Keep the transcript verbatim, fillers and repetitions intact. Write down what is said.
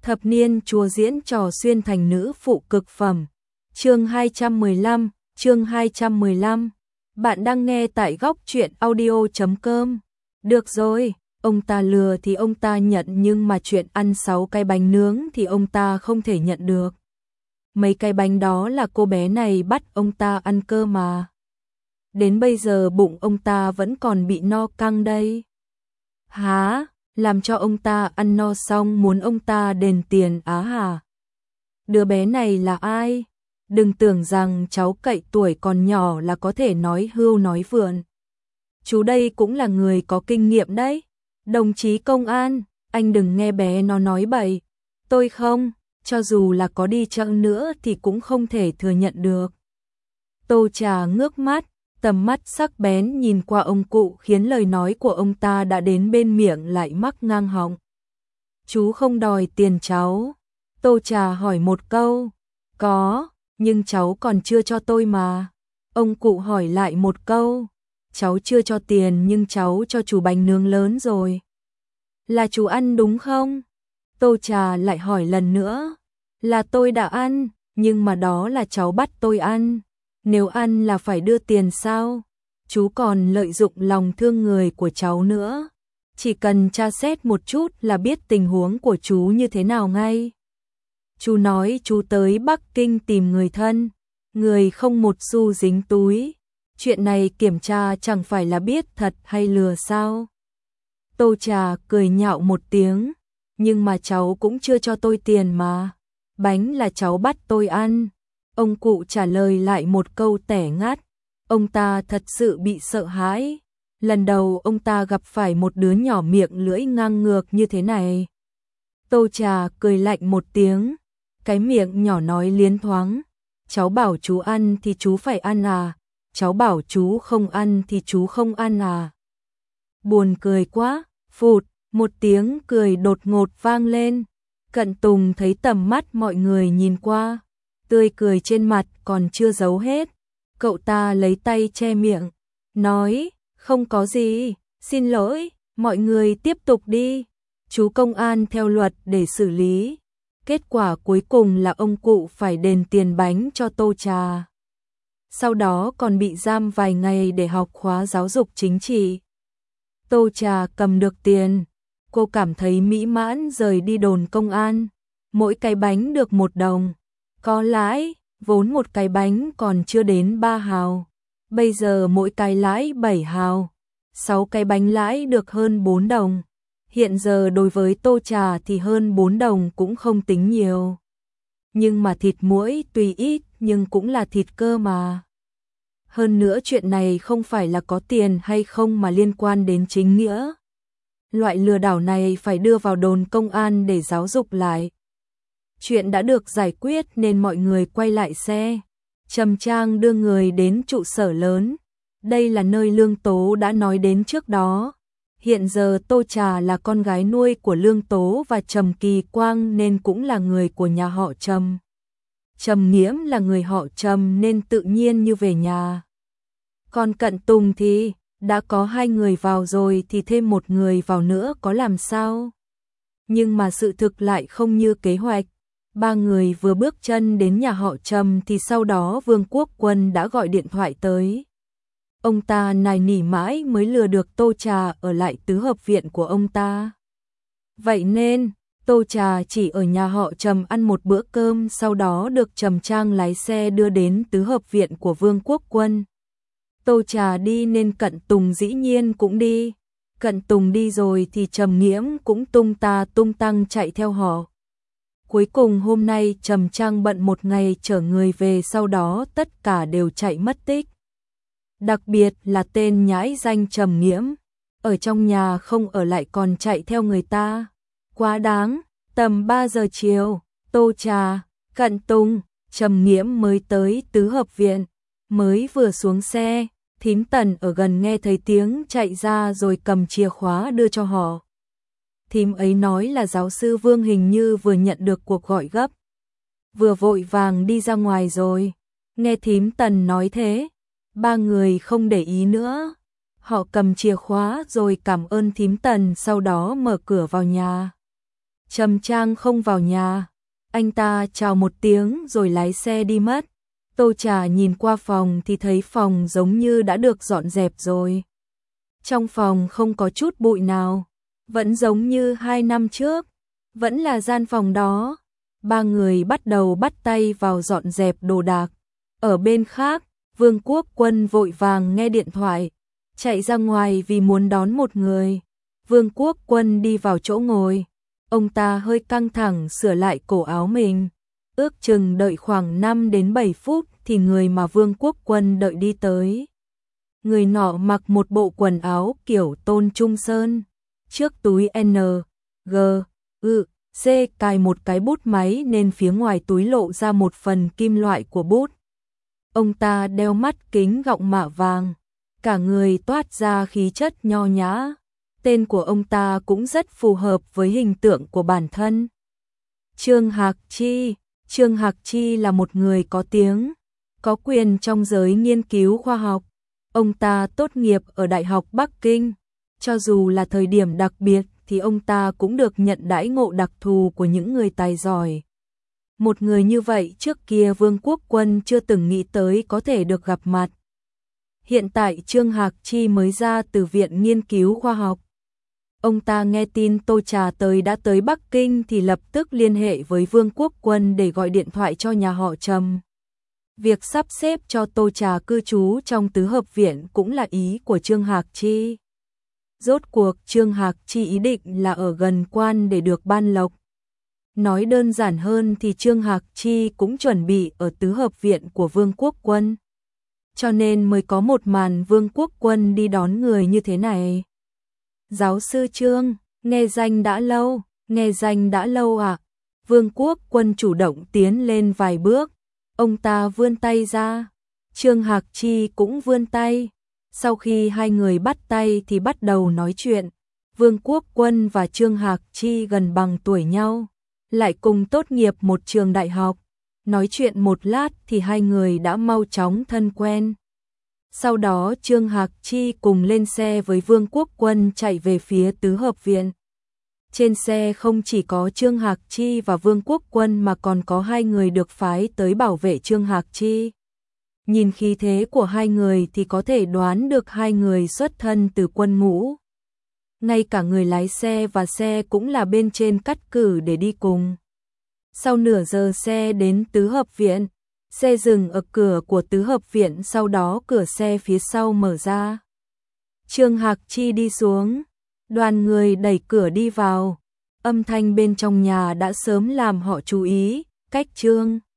Thập niên chúa diễn trò xuyên thành nữ phụ cực phẩm. Chương hai trăm mười lăm, chương hai trăm mười lăm. Bạn đang nghe tại góc truyện audio chấm com. Được rồi, ông ta lừa thì ông ta nhận, nhưng mà chuyện ăn sáu cái bánh nướng thì ông ta không thể nhận được. Mấy cái bánh đó là cô bé này bắt ông ta ăn cơ mà. Đến bây giờ bụng ông ta vẫn còn bị no căng đây. Hả? Làm cho ông ta ăn no xong muốn ông ta đền tiền á hả? Đứa bé này là ai? Đừng tưởng rằng cháu cậy tuổi còn nhỏ là có thể nói hưu nói vượn. Chú đây cũng là người có kinh nghiệm đấy. Đồng chí công an, anh đừng nghe bé nó nói bậy. Tôi không, cho dù là có đi chăng nữa thì cũng không thể thừa nhận được. Tô Trà ngước mắt, tầm mắt sắc bén nhìn qua ông cụ khiến lời nói của ông ta đã đến bên miệng lại mắc ngang họng. Chú không đòi tiền cháu. Tô Trà hỏi một câu. Có, nhưng cháu còn chưa cho tôi mà. Ông cụ hỏi lại một câu. Cháu chưa cho tiền nhưng cháu cho chú bánh nướng lớn rồi. Là chú ăn đúng không? Tô Trà lại hỏi lần nữa. Là tôi đã ăn, nhưng mà đó là cháu bắt tôi ăn. Nếu ăn là phải đưa tiền sao? Chú còn lợi dụng lòng thương người của cháu nữa. Chỉ cần tra xét một chút là biết tình huống của chú như thế nào ngay. Chú nói chú tới Bắc Kinh tìm người thân, người không một xu dính túi. Chuyện này kiểm tra chẳng phải là biết thật hay lừa sao? Tô Trà cười nhạo một tiếng. Nhưng mà cháu cũng chưa cho tôi tiền mà. Bánh là cháu bắt tôi ăn. Ông cụ trả lời lại một câu tẻ ngắt. Ông ta thật sự bị sợ hãi. Lần đầu ông ta gặp phải một đứa nhỏ miệng lưỡi ngang ngược như thế này. Tô Trà cười lạnh một tiếng. Cái miệng nhỏ nói liến thoáng. Cháu bảo chú ăn thì chú phải ăn à? Cháu bảo chú không ăn thì chú không ăn à? Buồn cười quá. Phụt, một tiếng cười đột ngột vang lên. Cận Tùng thấy tầm mắt mọi người nhìn qua. Tươi cười trên mặt còn chưa giấu hết. Cậu ta lấy tay che miệng, nói, không có gì, xin lỗi, mọi người tiếp tục đi. Chú công an theo luật để xử lý. Kết quả cuối cùng là ông cụ phải đền tiền bánh cho Tô Trà. Sau đó còn bị giam vài ngày để học khóa giáo dục chính trị. Tô Trà cầm được tiền. Cô cảm thấy mỹ mãn rời đi đồn công an. Mỗi cái bánh được một đồng. Có lãi, vốn một cái bánh còn chưa đến ba hào. Bây giờ mỗi cái lãi bảy hào. Sáu cái bánh lãi được hơn bốn đồng. Hiện giờ đối với Tô Trà thì hơn bốn đồng cũng không tính nhiều. Nhưng mà thịt muỗi tuy ít nhưng cũng là thịt cơ mà. Hơn nữa chuyện này không phải là có tiền hay không mà liên quan đến chính nghĩa. Loại lừa đảo này phải đưa vào đồn công an để giáo dục lại. Chuyện đã được giải quyết nên mọi người quay lại xe. Trầm Trang đưa người đến trụ sở lớn. Đây là nơi Lương Tố đã nói đến trước đó. Hiện giờ Tô Trà là con gái nuôi của Lương Tố và Trầm Kỳ Quang nên cũng là người của nhà họ Trầm. Trầm Nghiễm là người họ Trầm nên tự nhiên như về nhà. Còn Cận Tùng thì đã có hai người vào rồi thì thêm một người vào nữa có làm sao? Nhưng mà sự thực lại không như kế hoạch. Ba người vừa bước chân đến nhà họ Trầm thì sau đó Vương Quốc Quân đã gọi điện thoại tới. Ông ta nài nỉ mãi mới lừa được Tô Trà ở lại tứ hợp viện của ông ta. Vậy nên, Tô Trà chỉ ở nhà họ Trầm ăn một bữa cơm, sau đó được Trầm Trang lái xe đưa đến tứ hợp viện của Vương Quốc Quân. Tô Trà đi nên Cận Tùng dĩ nhiên cũng đi. Cận Tùng đi rồi thì Trầm Nghiễm cũng tung ta tung tăng chạy theo họ. Cuối cùng hôm nay Trầm Trang bận một ngày chở người về, sau đó tất cả đều chạy mất tích. Đặc biệt là tên nhãi danh Trầm Nghiễm, ở trong nhà không ở lại còn chạy theo người ta. Quá đáng. Tầm ba giờ chiều, Tô Trà, Cận Tùng, Trầm Nghiễm mới tới tứ hợp viện. Mới vừa xuống xe, Thím Tần ở gần nghe thấy tiếng chạy ra rồi cầm chìa khóa đưa cho họ. Thím ấy nói là giáo sư Vương hình như vừa nhận được cuộc gọi gấp. Vừa vội vàng đi ra ngoài rồi. Nghe thím Tần nói thế, ba người không để ý nữa. Họ cầm chìa khóa rồi cảm ơn thím Tần, sau đó mở cửa vào nhà. Trầm Trang không vào nhà. Anh ta chào một tiếng rồi lái xe đi mất. Tô Trà nhìn qua phòng thì thấy phòng giống như đã được dọn dẹp rồi. Trong phòng không có chút bụi nào, vẫn giống như hai năm trước, vẫn là gian phòng đó. Ba người bắt đầu bắt tay vào dọn dẹp đồ đạc. Ở bên khác, Vương Quốc Quân vội vàng nghe điện thoại, chạy ra ngoài vì muốn đón một người. Vương Quốc Quân đi vào chỗ ngồi, ông ta hơi căng thẳng sửa lại cổ áo mình. Ước chừng đợi khoảng năm đến bảy phút thì người mà Vương Quốc Quân đợi đi tới. Người nọ mặc một bộ quần áo kiểu Tôn Trung Sơn, trước túi N, G, U, C cài một cái bút máy nên phía ngoài túi lộ ra một phần kim loại của bút. Ông ta đeo mắt kính gọng mạ vàng, cả người toát ra khí chất nho nhã. Tên của ông ta cũng rất phù hợp với hình tượng của bản thân. Trương Hạc Chi. Trương Hạc Chi là một người có tiếng, có quyền trong giới nghiên cứu khoa học. Ông ta tốt nghiệp ở Đại học Bắc Kinh. Cho dù là thời điểm đặc biệt thì ông ta cũng được nhận đãi ngộ đặc thù của những người tài giỏi. Một người như vậy trước kia Vương Quốc Quân chưa từng nghĩ tới có thể được gặp mặt. Hiện tại Trương Hạc Chi mới ra từ Viện Nghiên cứu Khoa học. Ông ta nghe tin Tô Trà tới đã tới Bắc Kinh thì lập tức liên hệ với Vương Quốc Quân để gọi điện thoại cho nhà họ Trầm. Việc sắp xếp cho Tô Trà cư trú trong tứ hợp viện cũng là ý của Trương Hạc Chi. Rốt cuộc Trương Hạc Chi ý định là ở gần quan để được ban lộc. Nói đơn giản hơn thì Trương Hạc Chi cũng chuẩn bị ở tứ hợp viện của Vương Quốc Quân. Cho nên mới có một màn Vương Quốc Quân đi đón người như thế này. Giáo sư Trương, nghe danh đã lâu, nghe danh đã lâu à? Vương Quốc Quân chủ động tiến lên vài bước. Ông ta vươn tay ra. Trương Hạc Chi cũng vươn tay. Sau khi hai người bắt tay thì bắt đầu nói chuyện. Vương Quốc Quân và Trương Hạc Chi gần bằng tuổi nhau, lại cùng tốt nghiệp một trường đại học. Nói chuyện một lát thì hai người đã mau chóng thân quen. Sau đó Trương Hạc Chi cùng lên xe với Vương Quốc Quân chạy về phía tứ hợp viện. Trên xe không chỉ có Trương Hạc Chi và Vương Quốc Quân mà còn có hai người được phái tới bảo vệ Trương Hạc Chi. Nhìn khí thế của hai người thì có thể đoán được hai người xuất thân từ quân ngũ. Ngay cả người lái xe và xe cũng là bên trên cắt cử để đi cùng. Sau nửa giờ xe đến tứ hợp viện, xe dừng ở cửa của tứ hợp viện, sau đó cửa xe phía sau mở ra. Trương Hạc Chi đi xuống, đoàn người đẩy cửa đi vào. Âm thanh bên trong nhà đã sớm làm họ chú ý, cách Trương